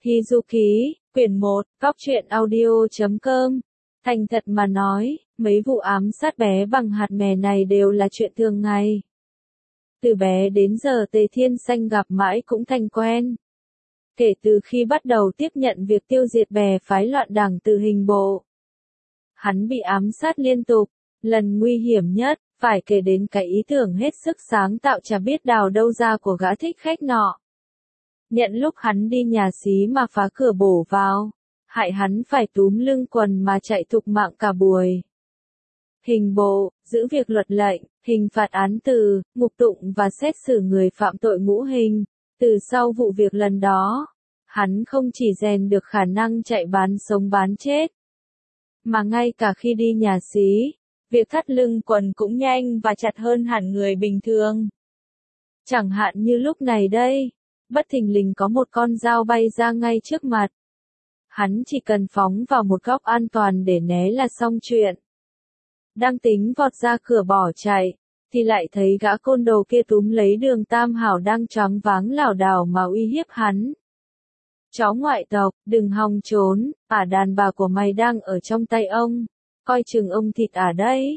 Hi Du Ký, quyển 1, góc truyện audio.com. Thành thật mà nói, mấy vụ ám sát bé bằng hạt mè này đều là chuyện thường ngày. Từ bé đến giờ Tề Thiên Xanh gặp mãi cũng thành quen. Kể từ khi bắt đầu tiếp nhận việc tiêu diệt bè phái loạn đảng từ hình bộ, hắn bị ám sát liên tục. Lần nguy hiểm nhất, phải kể đến cái ý tưởng hết sức sáng tạo chả biết đào đâu ra của gã thích khách nọ. Nhận lúc hắn đi nhà xí mà phá cửa bổ vào, hại hắn phải túm lưng quần mà chạy thục mạng cả buổi. Hình bộ, giữ việc luật lệnh, hình phạt án từ, ngục tụng và xét xử người phạm tội ngũ hình. Từ sau vụ việc lần đó, hắn không chỉ rèn được khả năng chạy bán sống bán chết, mà ngay cả khi đi nhà xí, việc thắt lưng quần cũng nhanh và chặt hơn hẳn người bình thường. Chẳng hạn như lúc này đây, bất thình lình có một con dao bay ra ngay trước mặt. Hắn chỉ cần phóng vào một góc an toàn để né là xong chuyện. Đang tính vọt ra cửa bỏ chạy, thì lại thấy gã côn đồ kia túm lấy Đường Tam Hảo đang choáng váng lảo đảo mà uy hiếp hắn. Chó ngoại tộc, đừng hòng trốn, đàn bà của mày đang ở trong tay ông, coi chừng ông thịt đấy.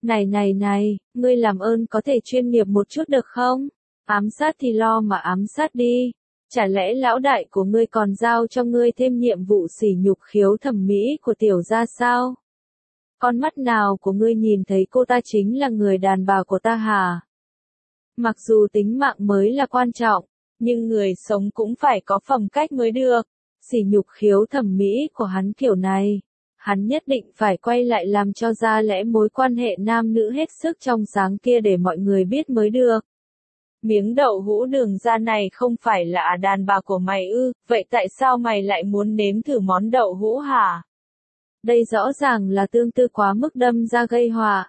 Này, ngươi làm ơn có thể chuyên nghiệp một chút được không? Ám sát thì lo mà ám sát đi. Chả lẽ lão đại của ngươi còn giao cho ngươi thêm nhiệm vụ sỉ nhục khiếu thẩm mỹ của tiểu gia sao? Con mắt nào của ngươi nhìn thấy cô ta chính là người đàn bà của ta hả? Mặc dù tính mạng mới là quan trọng, nhưng người sống cũng phải có phẩm cách mới được. Sỉ nhục khiếu thẩm mỹ của hắn kiểu này, hắn nhất định phải quay lại làm cho ra lẽ mối quan hệ nam nữ hết sức trong sáng kia để mọi người biết mới được. Miếng đậu hũ Đường gia này không phải là đàn bà của mày ư, vậy tại sao mày lại muốn nếm thử món đậu hũ hả? Đây rõ ràng là tương tư quá mức đâm ra gây họa.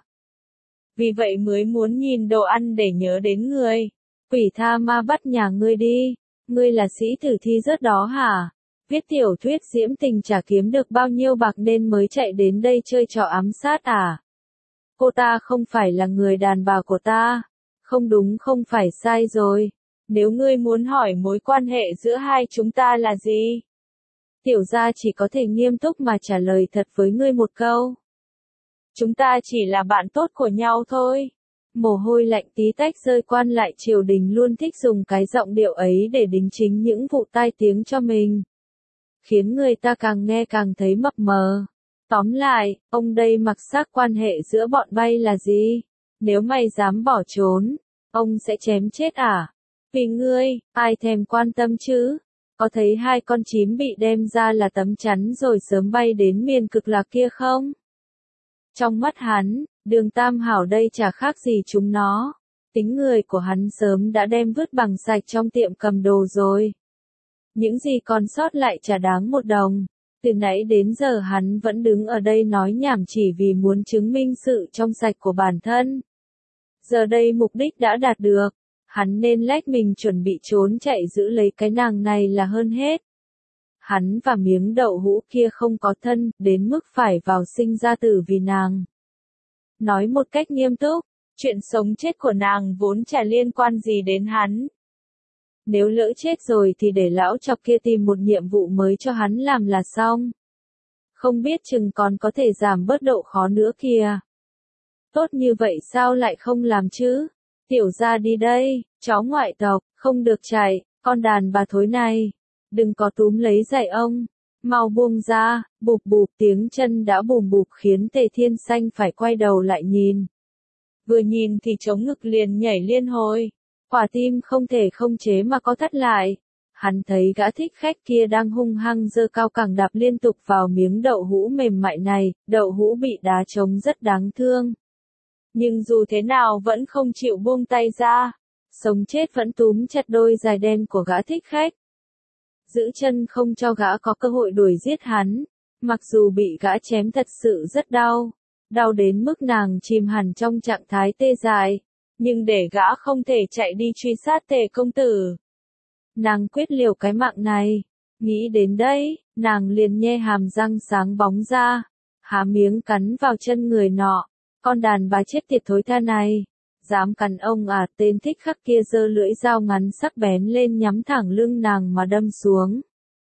Vì vậy mới muốn nhìn đồ ăn để nhớ đến người. Quỷ tha ma bắt nhà ngươi đi, ngươi là sĩ tử thi rớt đó hả? Viết tiểu thuyết diễm tình chả kiếm được bao nhiêu bạc nên mới chạy đến đây chơi trò ám sát à? Cô ta không phải là người đàn bà của ta. Không đúng, không phải, sai rồi. Nếu ngươi muốn hỏi mối quan hệ giữa hai chúng ta là gì? Tiểu gia chỉ có thể nghiêm túc mà trả lời thật với ngươi một câu. Chúng ta chỉ là bạn tốt của nhau thôi. Mồ hôi lạnh tí tách rơi. Quan lại triều đình luôn thích dùng cái giọng điệu ấy để đính chính những vụ tai tiếng cho mình, khiến người ta càng nghe càng thấy mập mờ. Tóm lại, ông đây mặc xác quan hệ giữa bọn bay là gì? Nếu mày dám bỏ trốn, ông sẽ chém chết à? Vì ngươi, ai thèm quan tâm chứ? Có thấy hai con chím bị đem ra là tấm chắn rồi sớm bay đến miền cực lạc kia không? Trong mắt hắn, Đường Tam Hảo đây chả khác gì chúng nó. Tính người của hắn sớm đã đem vứt bằng sạch trong tiệm cầm đồ rồi. Những gì còn sót lại chả đáng một đồng. Từ nãy đến giờ hắn vẫn đứng ở đây nói nhảm chỉ vì muốn chứng minh sự trong sạch của bản thân. Giờ đây mục đích đã đạt được, hắn nên lách mình chuẩn bị trốn chạy giữ lấy cái nàng này là hơn hết. Hắn và miếng đậu hũ kia không có thân, đến mức phải vào sinh ra tử vì nàng. Nói một cách nghiêm túc, chuyện sống chết của nàng vốn chả liên quan gì đến hắn. Nếu lỡ chết rồi thì để lão chọc kia tìm một nhiệm vụ mới cho hắn làm là xong. Không biết chừng còn có thể giảm bớt độ khó nữa kìa. Tốt như vậy sao lại không làm chứ? Tiểu gia đi đây, chó ngoại tộc, không được chạy, con đàn bà thối này. Đừng có túm lấy giày ông. Mau buông ra, bụp bụp tiếng chân đã bùm bụp khiến Tề Thiên Xanh phải quay đầu lại nhìn. Vừa nhìn thì trống ngực liền nhảy liên hồi. Quả tim không thể không chế mà có thắt lại. Hắn thấy gã thích khách kia đang hung hăng giơ cao cẳng đạp liên tục vào miếng đậu hũ mềm mại này, đậu hũ bị đá trống rất đáng thương. Nhưng dù thế nào vẫn không chịu buông tay ra. Sống chết vẫn túm chặt đôi giày đen của gã thích khách. Giữ chân không cho gã có cơ hội đuổi giết hắn. Mặc dù bị gã chém thật sự rất đau. Đau đến mức nàng chìm hẳn trong trạng thái tê dại. Nhưng để gã không thể chạy đi truy sát Tề công tử. Nàng quyết liều cái mạng này. Nghĩ đến đây, nàng liền nhe hàm răng sáng bóng ra. Há miếng cắn vào chân người nọ. Con đàn bà chết tiệt thối tha này. Dám cắn ông à? Tên thích khắc kia giơ lưỡi dao ngắn sắc bén lên nhắm thẳng lưng nàng mà đâm xuống.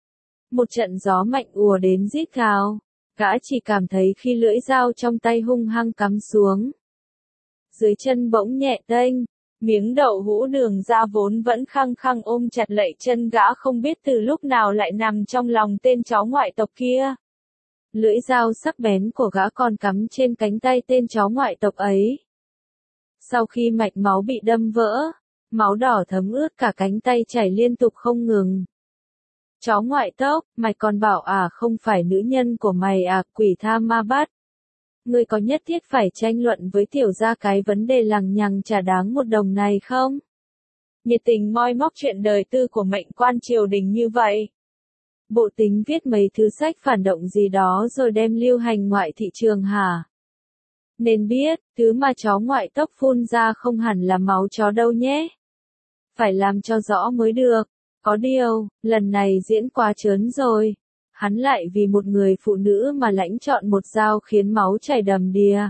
Một trận gió mạnh ùa đến rít gào. Gã chỉ cảm thấy khi lưỡi dao trong tay hung hăng cắm xuống. Dưới chân bỗng nhẹ tênh, miếng đậu hũ đường ra vốn vẫn khăng khăng ôm chặt lẫy chân gã không biết từ lúc nào lại nằm trong lòng tên cháu ngoại tộc kia. Lưỡi dao sắc bén của gã còn cắm trên cánh tay tên cháu ngoại tộc ấy. Sau khi mạch máu bị đâm vỡ, máu đỏ thấm ướt cả cánh tay chảy liên tục không ngừng. Cháu ngoại tộc, mày còn bảo không phải nữ nhân của mày quỷ tha ma bắt. Ngươi có nhất thiết phải tranh luận với tiểu gia cái vấn đề lằng nhằng chả đáng một đồng này không? Nhiệt tình moi móc chuyện đời tư của mệnh quan triều đình như vậy. Bộ tính viết mấy thứ sách phản động gì đó rồi đem lưu hành ngoại thị trường hả? Nên biết, thứ mà cháu ngoại tộc phun ra không hẳn là máu chó đâu nhé. Phải làm cho rõ mới được. Có điều, lần này diễn quá trớn rồi. Hắn lại vì một người phụ nữ mà lãnh chọn một dao khiến máu chảy đầm đìa.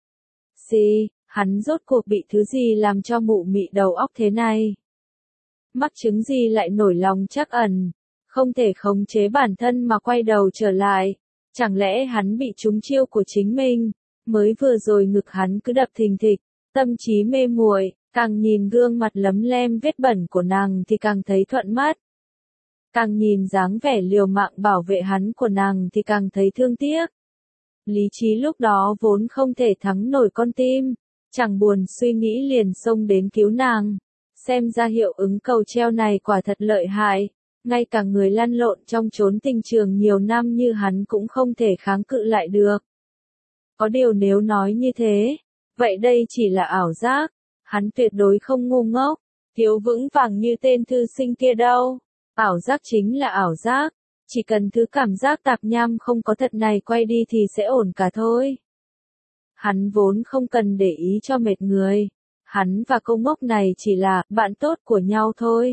Hắn rốt cuộc bị thứ gì làm cho mụ mị đầu óc thế này? Mắc chứng gì lại nổi lòng trắc ẩn, không thể khống chế bản thân mà quay đầu trở lại? Chẳng lẽ hắn bị trúng chiêu của chính mình? Mới vừa rồi ngực hắn cứ đập thình thịch, tâm trí mê muội, càng nhìn gương mặt lấm lem vết bẩn của nàng thì càng thấy thuận mắt. Càng nhìn dáng vẻ liều mạng bảo vệ hắn của nàng thì càng thấy thương tiếc. Lý trí lúc đó vốn không thể thắng nổi con tim, chẳng buồn suy nghĩ liền xông đến cứu nàng. Xem ra hiệu ứng cầu treo này quả thật lợi hại, ngay cả người lăn lộn trong chốn tình trường nhiều năm như hắn cũng không thể kháng cự lại được. Có điều nếu nói như thế, vậy đây chỉ là ảo giác, hắn tuyệt đối không ngu ngốc, thiếu vững vàng như tên thư sinh kia đâu. Ảo giác chính là ảo giác, chỉ cần thứ cảm giác tạp nham không có thật này quay đi thì sẽ ổn cả thôi. Hắn vốn không cần để ý cho mệt người, hắn và cô ngốc này chỉ là bạn tốt của nhau thôi.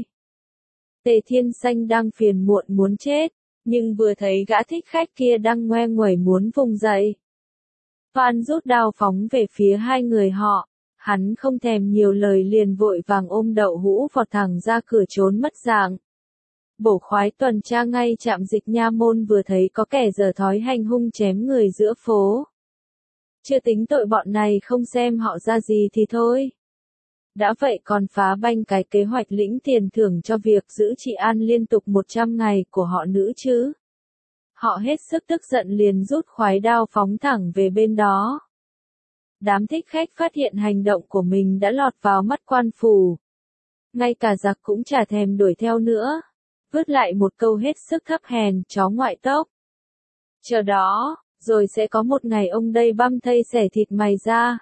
Tề Thiên Xanh đang phiền muộn muốn chết, nhưng vừa thấy gã thích khách kia đang ngoe nguẩy muốn vùng dậy. Phan rút đao phóng về phía hai người họ, hắn không thèm nhiều lời liền vội vàng ôm đậu hũ vọt thẳng ra cửa trốn mất dạng. Bổ khoái tuần tra ngay trạm dịch nha môn vừa thấy có kẻ giở thói hành hung chém người giữa phố. Chưa tính tội bọn này không xem họ ra gì thì thôi. Đã vậy còn phá banh cái kế hoạch lĩnh tiền thưởng cho việc giữ trị an liên tục 100 ngày của họ nữ chứ. Họ hết sức tức giận liền rút khoái đao phóng thẳng về bên đó. Đám thích khách phát hiện hành động của mình đã lọt vào mắt quan phủ. Ngay cả giặc cũng chả thèm đuổi theo nữa. Vứt lại một câu hết sức thấp hèn, chó ngoại tộc. Chờ đó, rồi sẽ có một ngày ông đây băm thây xẻ thịt mày ra.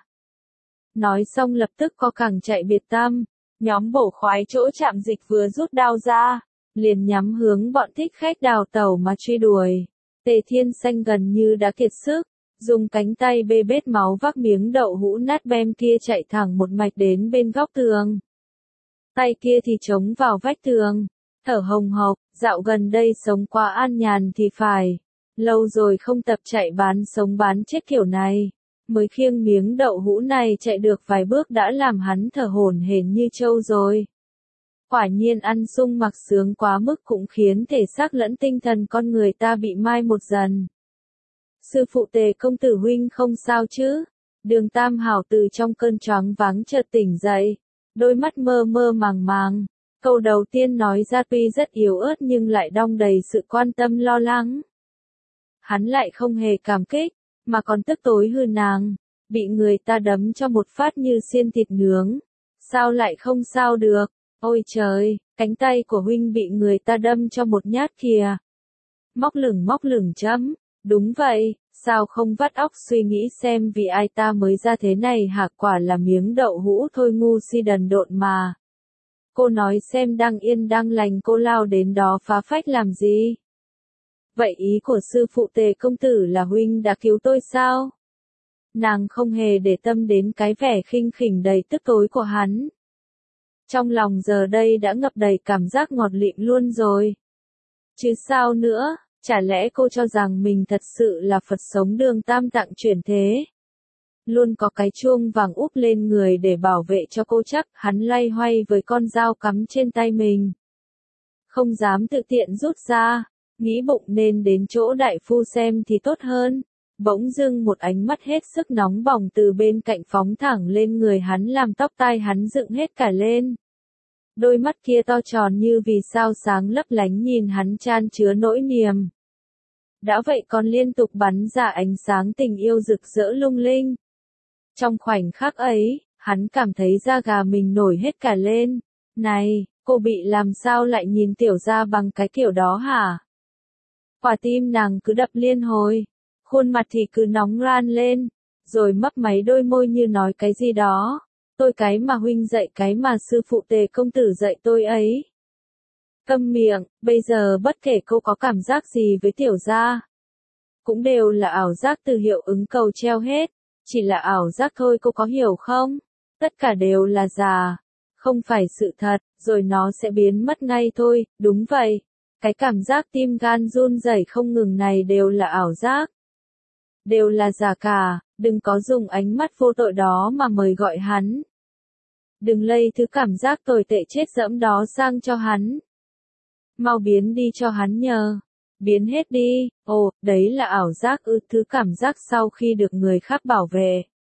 Nói xong lập tức có cẳng chạy biệt tăm, nhóm bổ khoái chỗ trạm dịch vừa rút đao ra, liền nhắm hướng bọn thích khách đào tẩu mà truy đuổi. Tề Thiên Xanh gần như đã kiệt sức, dùng cánh tay bê bết máu vác miếng đậu hũ nát bem kia chạy thẳng một mạch đến bên góc tường. Tay kia thì chống vào vách tường, thở hồng hộc, dạo gần đây sống quá an nhàn thì phải. Lâu rồi không tập chạy bán sống bán chết kiểu này. Mới khiêng miếng đậu hũ này chạy được vài bước đã làm hắn thở hổn hển như trâu rồi. Quả nhiên ăn sung mặc sướng quá mức cũng khiến thể xác lẫn tinh thần con người ta bị mai một dần. Sư phụ Tề công tử huynh không sao chứ? Đường Tam Hảo từ trong cơn choáng váng chợt tỉnh dậy, đôi mắt mơ mơ màng màng. Câu đầu tiên nói ra tuy rất yếu ớt nhưng lại đong đầy sự quan tâm lo lắng. Hắn lại không hề cảm kích, mà còn tức tối hư nàng, bị người ta đấm cho một phát như xiên thịt nướng. Sao lại không sao được? Ôi trời, cánh tay của huynh bị người ta đâm cho một nhát kìa. Móc lửng chấm. Đúng vậy, sao không vắt óc suy nghĩ xem vì ai ta mới ra thế này hả? Quả là miếng đậu hũ thôi, ngu si đần độn mà. Cô nói xem đang yên đang lành cô lao đến đó phá phách làm gì? Vậy ý của sư phụ Tề công tử là huynh đã cứu tôi sao? Nàng không hề để tâm đến cái vẻ khinh khỉnh đầy tức tối của hắn. Trong lòng giờ đây đã ngập đầy cảm giác ngọt lịm luôn rồi. Chứ sao nữa, chả lẽ cô cho rằng mình thật sự là Phật sống đường tam tạng chuyển thế? Luôn có cái chuông vàng úp lên người để bảo vệ cho cô chắc. Hắn loay hoay với con dao cắm trên tay mình. Không dám tự tiện rút ra, nghĩ bụng nên đến chỗ đại phu xem thì tốt hơn. Bỗng dưng một ánh mắt hết sức nóng bỏng từ bên cạnh phóng thẳng lên người hắn làm tóc tai hắn dựng hết cả lên. Đôi mắt kia to tròn như vì sao sáng lấp lánh nhìn hắn chan chứa nỗi niềm. Đã vậy còn liên tục bắn ra ánh sáng tình yêu rực rỡ lung linh. Trong khoảnh khắc ấy, hắn cảm thấy da gà mình nổi hết cả lên. Này, cô bị làm sao lại nhìn tiểu gia bằng cái kiểu đó hả? Quả tim nàng cứ đập liên hồi, khuôn mặt thì cứ nóng ran lên, rồi mấp máy đôi môi như nói cái gì đó. Tôi cái mà huynh dạy cái mà sư phụ Tề công tử dạy tôi ấy. Câm miệng, bây giờ bất kể cô có cảm giác gì với tiểu gia, cũng đều là ảo giác từ hiệu ứng cầu treo hết, chỉ là ảo giác thôi cô có hiểu không? Tất cả đều là giả, không phải sự thật, rồi nó sẽ biến mất ngay thôi, đúng vậy. Cái cảm giác tim gan run rẩy không ngừng này đều là ảo giác. Đều là giả cả, đừng có dùng ánh mắt vô tội đó mà mời gọi hắn. Đừng lây thứ cảm giác tồi tệ chết dẫm đó sang cho hắn. Mau biến đi cho hắn nhờ. Biến hết đi, ồ, đấy là ảo giác thứ cảm giác sau khi được người khác bảo vệ.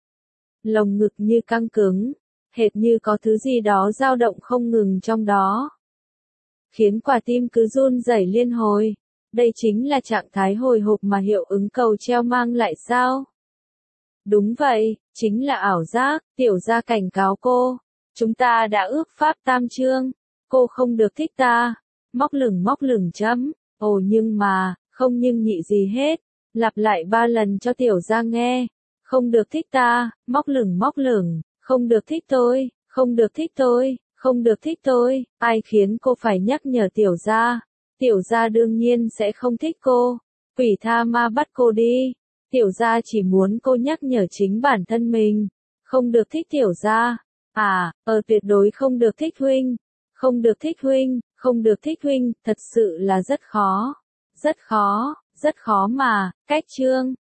Lồng ngực như căng cứng, hệt như có thứ gì đó dao động không ngừng trong đó. Khiến quả tim cứ run rẩy liên hồi. Đây chính là trạng thái hồi hộp mà hiệu ứng cầu treo mang lại sao? Đúng vậy, chính là ảo giác, tiểu gia cảnh cáo cô. Chúng ta đã ước pháp tam chương, cô không được thích ta. Móc lửng chấm, ồ nhưng mà, không nhưng nhị gì hết. Lặp lại 3 lần cho tiểu gia nghe. Không được thích ta, móc lửng, không được thích tôi, không được thích tôi, không được thích tôi. Ai khiến cô phải nhắc nhở tiểu gia? Tiểu gia đương nhiên sẽ không thích cô. Quỷ tha ma bắt cô đi. Tiểu gia chỉ muốn cô nhắc nhở chính bản thân mình. Không được thích tiểu gia. Tuyệt đối không được thích huynh. Không được thích huynh, không được thích huynh, thật sự là rất khó. Rất khó mà, cách chương.